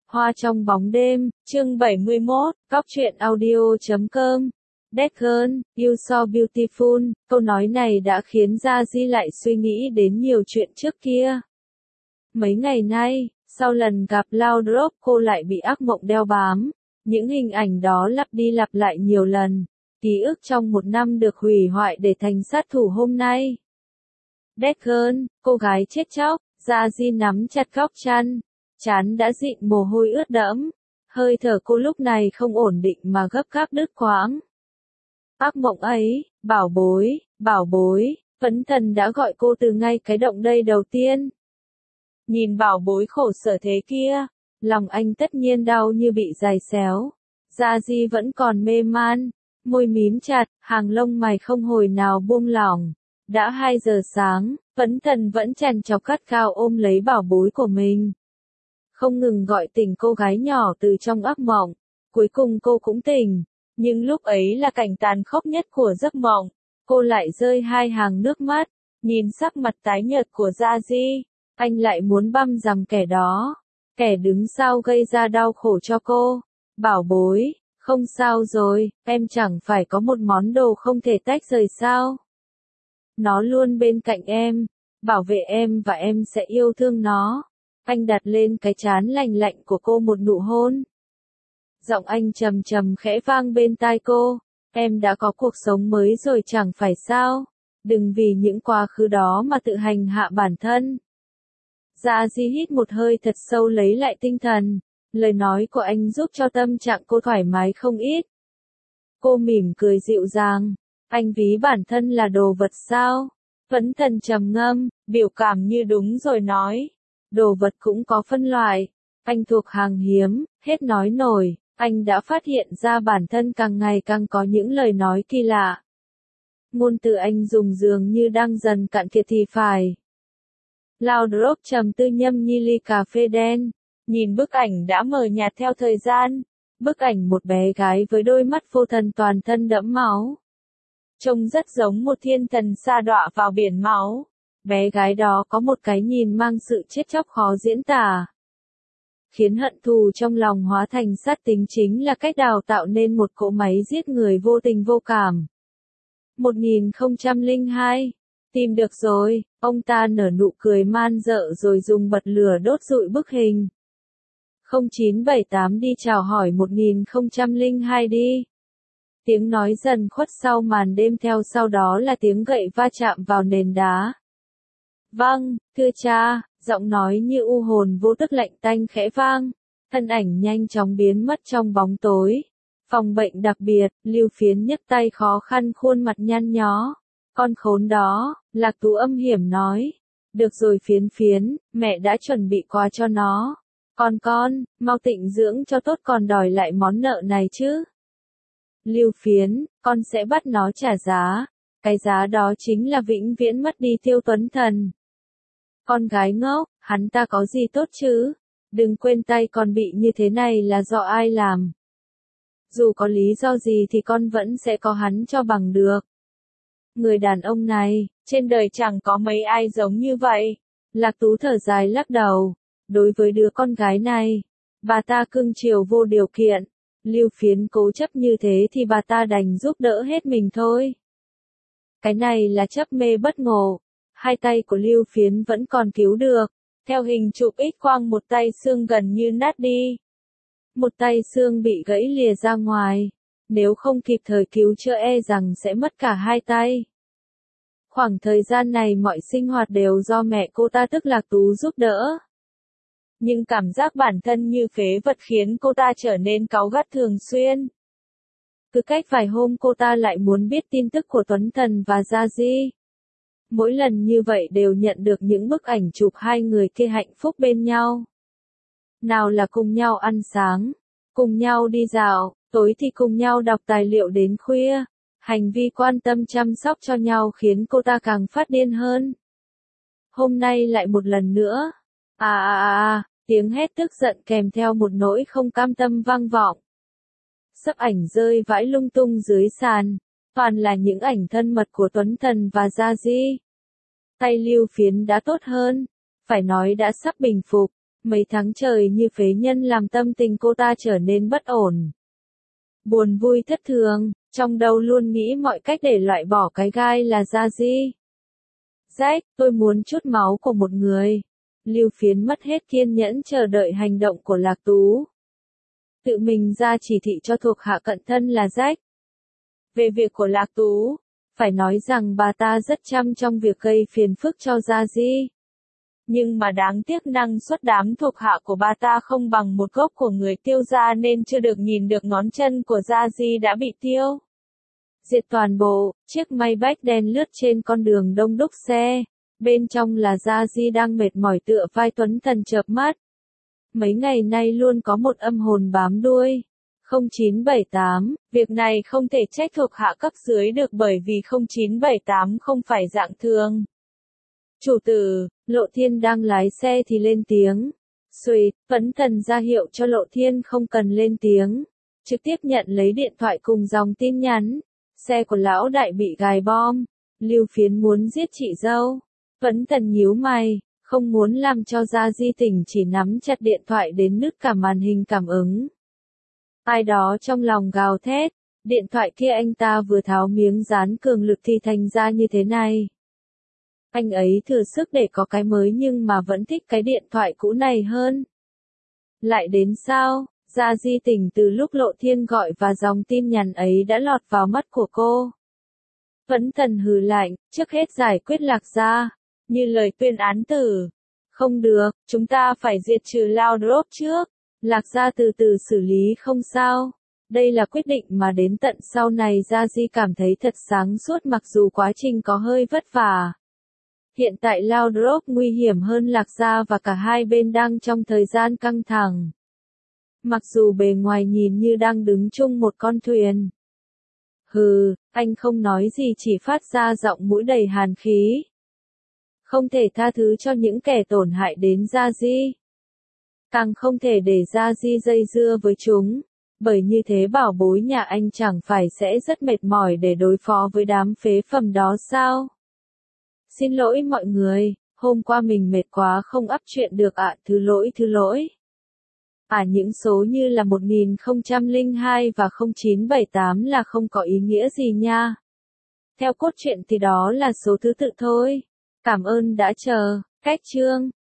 Hoa trong bóng đêm, chương 71, cóc truyện audio.com. That girl, you so beautiful, câu nói này đã khiến Gia Di lại suy nghĩ đến nhiều chuyện trước kia. Mấy ngày nay, sau lần gặp Laudrup cô lại bị ác mộng đeo bám, những hình ảnh đó lặp đi lặp lại nhiều lần, ký ức trong một năm được hủy hoại để thành sát thủ hôm nay. That girl, cô gái chết chóc, Gia Di nắm chặt góc chăn. Trán đã dịn mồ hôi ướt đẫm, hơi thở cô lúc này không ổn định mà gấp gáp đứt quãng. Ác mộng ấy, bảo bối, Phấn Thần đã gọi cô từ ngay cái động đây đầu tiên. Nhìn bảo bối khổ sở thế kia, lòng anh tất nhiên đau như bị giày xéo. Gia Di vẫn còn mê man, môi mím chặt, hàng lông mày không hồi nào buông lỏng. Đã 2 giờ sáng, Phấn Thần vẫn chằn chọc gắt gao ôm lấy bảo bối của mình. Không ngừng gọi tỉnh cô gái nhỏ từ trong ác mộng. Cuối cùng cô cũng tỉnh, nhưng lúc ấy là cảnh tàn khốc nhất của giấc mộng. Cô lại rơi 2 hàng nước mắt, nhìn sắc mặt tái nhợt của Gia Di, anh lại muốn băm dằm kẻ đó, kẻ đứng sau gây ra đau khổ cho cô. Bảo bối, không sao rồi, em chẳng phải có một món đồ không thể tách rời sao? Nó luôn bên cạnh em, bảo vệ em và em sẽ yêu thương nó. Anh đặt lên cái trán lành lạnh của cô một nụ hôn. Giọng anh trầm trầm khẽ vang bên tai cô, em đã có cuộc sống mới rồi chẳng phải sao, đừng vì những quá khứ đó mà tự hành hạ bản thân. Gia Di hít một hơi thật sâu lấy lại tinh thần, lời nói của anh giúp cho tâm trạng cô thoải mái không ít. Cô mỉm cười dịu dàng, anh ví bản thân là đồ vật sao? Phấn Thần trầm ngâm, biểu cảm như đúng rồi nói. Đồ vật cũng có phân loại, anh thuộc hàng hiếm, hết nói nổi, anh đã phát hiện ra bản thân càng ngày càng có những lời nói kỳ lạ. Ngôn từ anh dùng dường như đang dần cạn kiệt thì phải. Laudrup trầm tư nhâm nhi ly cà phê đen, nhìn bức ảnh đã mờ nhạt theo thời gian, bức ảnh một bé gái với đôi mắt vô thần toàn thân đẫm máu. Trông rất giống một thiên thần sa đọa vào biển máu. Bé gái đó có một cái nhìn mang sự chết chóc khó diễn tả. Khiến hận thù trong lòng hóa thành sát tính chính là cách đào tạo nên một cỗ máy giết người vô tình vô cảm. 1002. Tìm được rồi, ông ta nở nụ cười man dợ rồi dùng bật lửa đốt rụi bức hình. 0978 đi chào hỏi 1002 đi. Tiếng nói dần khuất sau màn đêm, theo sau đó là tiếng gậy va chạm vào nền đá. Vâng, thưa cha, giọng nói như u hồn vô tức lạnh tanh khẽ vang, thân ảnh nhanh chóng biến mất trong bóng tối. Phòng bệnh đặc biệt, Lưu Phiến nhấc tay khó khăn khuôn mặt nhăn nhó. Con khốn đó, Lạc Tú âm hiểm nói. Được rồi Phiến, mẹ đã chuẩn bị quà cho nó. Con, mau tịnh dưỡng cho tốt còn đòi lại món nợ này chứ. Lưu Phiến, con sẽ bắt nó trả giá. Cái giá đó chính là vĩnh viễn mất đi Tiêu Tuấn Thần. Con gái ngốc, hắn ta có gì tốt chứ? Đừng quên tay con bị như thế này là do ai làm. Dù có lý do gì thì con vẫn sẽ có hắn cho bằng được. Người đàn ông này, trên đời chẳng có mấy ai giống như vậy. Lạc Tú thở dài lắc đầu. Đối với đứa con gái này, bà ta cưng chiều vô điều kiện. Lưu Phiến cố chấp như thế thì bà ta đành giúp đỡ hết mình thôi. Cái này là chấp mê bất ngộ. 2 tay của Lưu Phiến vẫn còn cứu được. Theo hình chụp X-quang một tay xương gần như nát đi. Một tay xương bị gãy lìa ra ngoài. Nếu không kịp thời cứu chữa e rằng sẽ mất cả 2 tay. Khoảng thời gian này mọi sinh hoạt đều do mẹ cô ta tức Lạc Tú giúp đỡ. Nhưng cảm giác bản thân như phế vật khiến cô ta trở nên cáu gắt thường xuyên. Cứ cách vài hôm cô ta lại muốn biết tin tức của Tuấn Thần và Gia Di. Mỗi lần như vậy đều nhận được những bức ảnh chụp 2 người kia hạnh phúc bên nhau. Nào là cùng nhau ăn sáng, cùng nhau đi dạo, tối thì cùng nhau đọc tài liệu đến khuya. Hành vi quan tâm chăm sóc cho nhau khiến cô ta càng phát điên hơn. Hôm nay lại một lần nữa. Tiếng hét tức giận kèm theo một nỗi không cam tâm vang vọng. Sấp ảnh rơi vãi lung tung dưới sàn. Toàn là những ảnh thân mật của Tuấn Thần và Gia Di. Tay Lưu Phiến đã tốt hơn, phải nói đã sắp bình phục. Mấy tháng trời như phế nhân làm tâm tình cô ta trở nên bất ổn. Buồn vui thất thường, trong đầu luôn nghĩ mọi cách để loại bỏ cái gai là Gia Di. Rách, tôi muốn chút máu của một người. Lưu Phiến mất hết kiên nhẫn chờ đợi hành động của Lạc Tú. Tự mình ra chỉ thị cho thuộc hạ cận thân là Rách. Về việc của Lạc Tú, phải nói rằng bà ta rất chăm trong việc gây phiền phức cho Gia Di. Nhưng mà đáng tiếc năng suất đám thuộc hạ của bà ta không bằng một gốc của người Tiêu gia nên chưa được nhìn được ngón chân của Gia Di đã bị tiêu diệt toàn bộ. Chiếc Maybach đen lướt trên con đường đông đúc xe. Bên trong là Gia Di đang mệt mỏi tựa vai Tuấn Thần chợp mắt. Mấy ngày nay luôn có một âm hồn bám đuôi. 0978, việc này không thể trách thuộc hạ cấp dưới được bởi vì 0978 không phải dạng thường. Chủ tử, Lộ Thiên đang lái xe thì lên tiếng. Xuỵt, Tuấn Thần ra hiệu cho Lộ Thiên không cần lên tiếng. Trực tiếp nhận lấy điện thoại cùng dòng tin nhắn. Xe của lão đại bị gài bom. Lưu Phiến muốn giết chị dâu. Tuấn Thần nhíu mày, không muốn làm cho Gia Di tỉnh chỉ nắm chặt điện thoại đến nứt cả màn hình cảm ứng. Ai đó trong lòng gào thét, điện thoại kia anh ta vừa tháo miếng dán cường lực thì thành ra như thế này. Anh ấy thử sức để có cái mới nhưng mà vẫn thích cái điện thoại cũ này hơn. Lại đến sao, Gia Di tỉnh từ lúc Lộ Thiên gọi và dòng tin nhắn ấy đã lọt vào mắt của cô. Tuấn Thần hừ lạnh, trước hết giải quyết Lạc gia, như lời tuyên án tử. Không được, chúng ta phải diệt trừ Laudrop trước. Lạc gia từ từ xử lý không sao. Đây là quyết định mà đến tận sau này Gia Di cảm thấy thật sáng suốt mặc dù quá trình có hơi vất vả. Hiện tại Laudrop nguy hiểm hơn Lạc gia và cả hai bên đang trong thời gian căng thẳng. Mặc dù bề ngoài nhìn như đang đứng chung một con thuyền. Hừ, anh không nói gì chỉ phát ra giọng mũi đầy hàn khí. Không thể tha thứ cho những kẻ tổn hại đến Gia Di. Càng không thể để Gia Di dây dưa với chúng. Bởi như thế bảo bối nhà anh chẳng phải sẽ rất mệt mỏi để đối phó với đám phế phẩm đó sao? Xin lỗi mọi người, hôm qua mình mệt quá không up chuyện được ạ, thứ lỗi. Những số như là 1002 và 0978 là không có ý nghĩa gì nha. Theo cốt truyện thì đó là số thứ tự thôi. Cảm ơn đã chờ. Cách chương